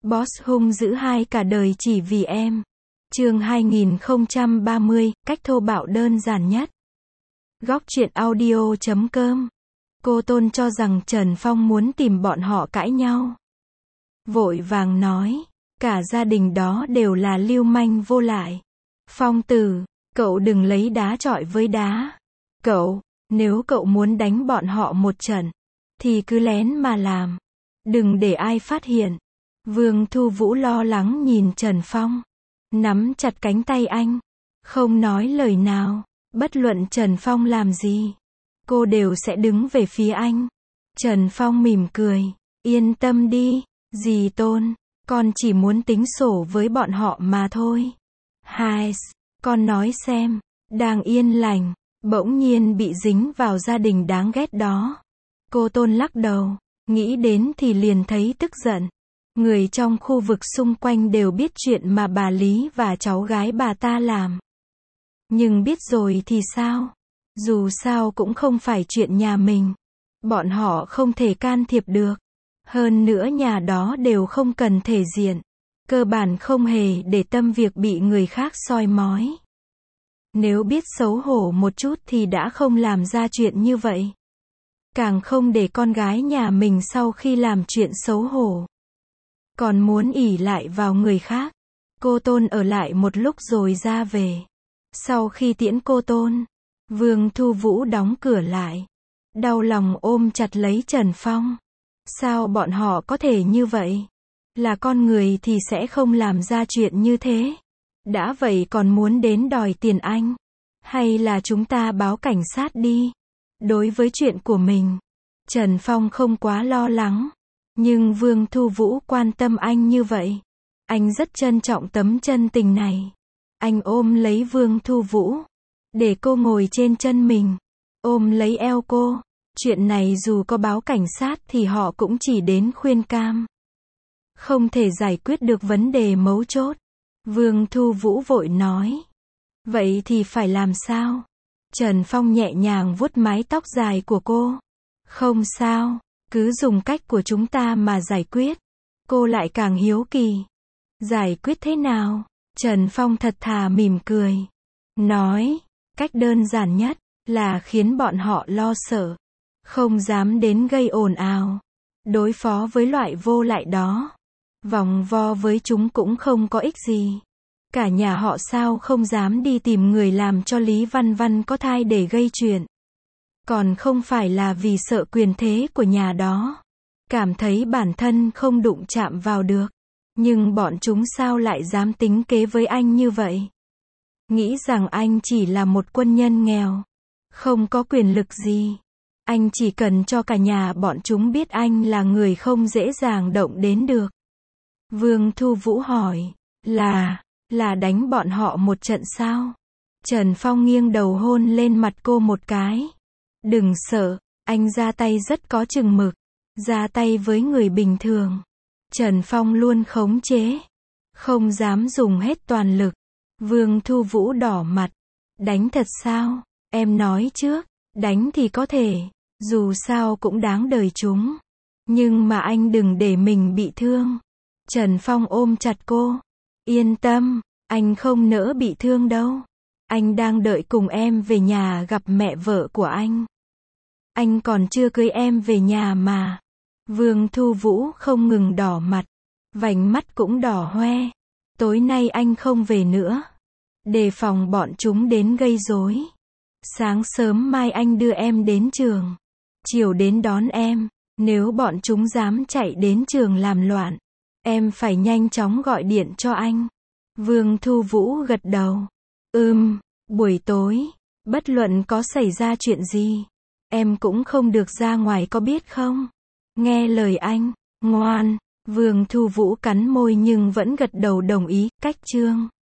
Boss hung dữ hai cả đời chỉ vì em. Chương 2030, cách thô bạo đơn giản nhất. Góc truyện audio.com. Cô Tôn cho rằng Trần Phong muốn tìm bọn họ cãi nhau. Vội vàng nói, cả gia đình đó đều là lưu manh vô lại. Phong tử, cậu đừng lấy đá chọi với đá. Nếu cậu muốn đánh bọn họ một trận, thì cứ lén mà làm. Đừng để ai phát hiện. Vương Thu Vũ lo lắng nhìn Trần Phong. Nắm chặt cánh tay anh. Không nói lời nào. Bất luận Trần Phong làm gì, cô đều sẽ đứng về phía anh. Trần Phong mỉm cười. Yên tâm đi, dì Tôn. Con chỉ muốn tính sổ với bọn họ mà thôi. Hai, con nói xem. Đang yên lành, bỗng nhiên bị dính vào gia đình đáng ghét đó. Cô Tôn lắc đầu. Nghĩ đến thì liền thấy tức giận. Người trong khu vực xung quanh đều biết chuyện mà bà Lý và cháu gái bà ta làm. Nhưng biết rồi thì sao? Dù sao cũng không phải chuyện nhà mình. Bọn họ không thể can thiệp được. Hơn nữa nhà đó đều không cần thể diện. Cơ bản không hề để tâm việc bị người khác soi mói. Nếu biết xấu hổ một chút thì đã không làm ra chuyện như vậy. Càng không để con gái nhà mình sau khi làm chuyện xấu hổ còn muốn ỷ lại vào người khác. Cô Tôn ở lại một lúc rồi ra về. Sau khi tiễn cô Tôn, Vương Thu Vũ đóng cửa lại. Đau lòng ôm chặt lấy Trần Phong. Sao bọn họ có thể như vậy? Là con người thì sẽ không làm ra chuyện như thế. Đã vậy còn muốn đến đòi tiền anh. Hay là chúng ta báo cảnh sát đi? Đối với chuyện của mình, Trần Phong không quá lo lắng. Nhưng Vương Thu Vũ quan tâm anh như vậy. Anh rất trân trọng tấm chân tình này. Anh ôm lấy Vương Thu Vũ, để cô ngồi trên chân mình. Ôm lấy eo cô. Chuyện này dù có báo cảnh sát thì họ cũng chỉ đến khuyên can. Không thể giải quyết được vấn đề mấu chốt. Vương Thu Vũ vội nói. Vậy thì phải làm sao? Trần Phong nhẹ nhàng vuốt mái tóc dài của cô. Không sao, cứ dùng cách của chúng ta mà giải quyết. Cô lại càng hiếu kỳ. Giải quyết thế nào? Trần Phong thật thà mỉm cười. Nói, cách đơn giản nhất là khiến bọn họ lo sợ. Không dám đến gây ồn ào. Đối phó với loại vô lại đó. Vòng vo với chúng cũng không có ích gì. Cả nhà họ sao không dám đi tìm người làm cho Lý Văn Văn có thai để gây chuyện. Còn không phải là vì sợ quyền thế của nhà đó. Cảm thấy bản thân không đụng chạm vào được. Nhưng bọn chúng sao lại dám tính kế với anh như vậy? Nghĩ rằng anh chỉ là một quân nhân nghèo. Không có quyền lực gì. Anh chỉ cần cho cả nhà bọn chúng biết anh là người không dễ dàng động đến được. Vương Thu Vũ hỏi. Là đánh bọn họ một trận sao? Trần Phong nghiêng đầu hôn lên mặt cô một cái. Đừng sợ, anh ra tay rất có chừng mực. Ra tay với người bình thường, Trần Phong luôn khống chế. Không dám dùng hết toàn lực. Vương Thu Vũ đỏ mặt. Đánh thật sao? Em nói trước. Đánh thì có thể. Dù sao cũng đáng đời chúng. Nhưng mà anh đừng để mình bị thương. Trần Phong ôm chặt cô. Yên tâm, anh không nỡ bị thương đâu. Anh đang đợi cùng em về nhà gặp mẹ vợ của anh. Anh còn chưa cưới em về nhà mà. Vương Thu Vũ không ngừng đỏ mặt. Vành mắt cũng đỏ hoe. Tối nay anh không về nữa. Đề phòng bọn chúng đến gây rối. Sáng sớm mai anh đưa em đến trường. Chiều đến đón em. Nếu bọn chúng dám chạy đến trường làm loạn, em phải nhanh chóng gọi điện cho anh. Vương Thu Vũ gật đầu. Buổi tối, bất luận có xảy ra chuyện gì, em cũng không được ra ngoài có biết không? Nghe lời anh, ngoan. Vương Thu Vũ cắn môi nhưng vẫn gật đầu đồng ý. Cách chương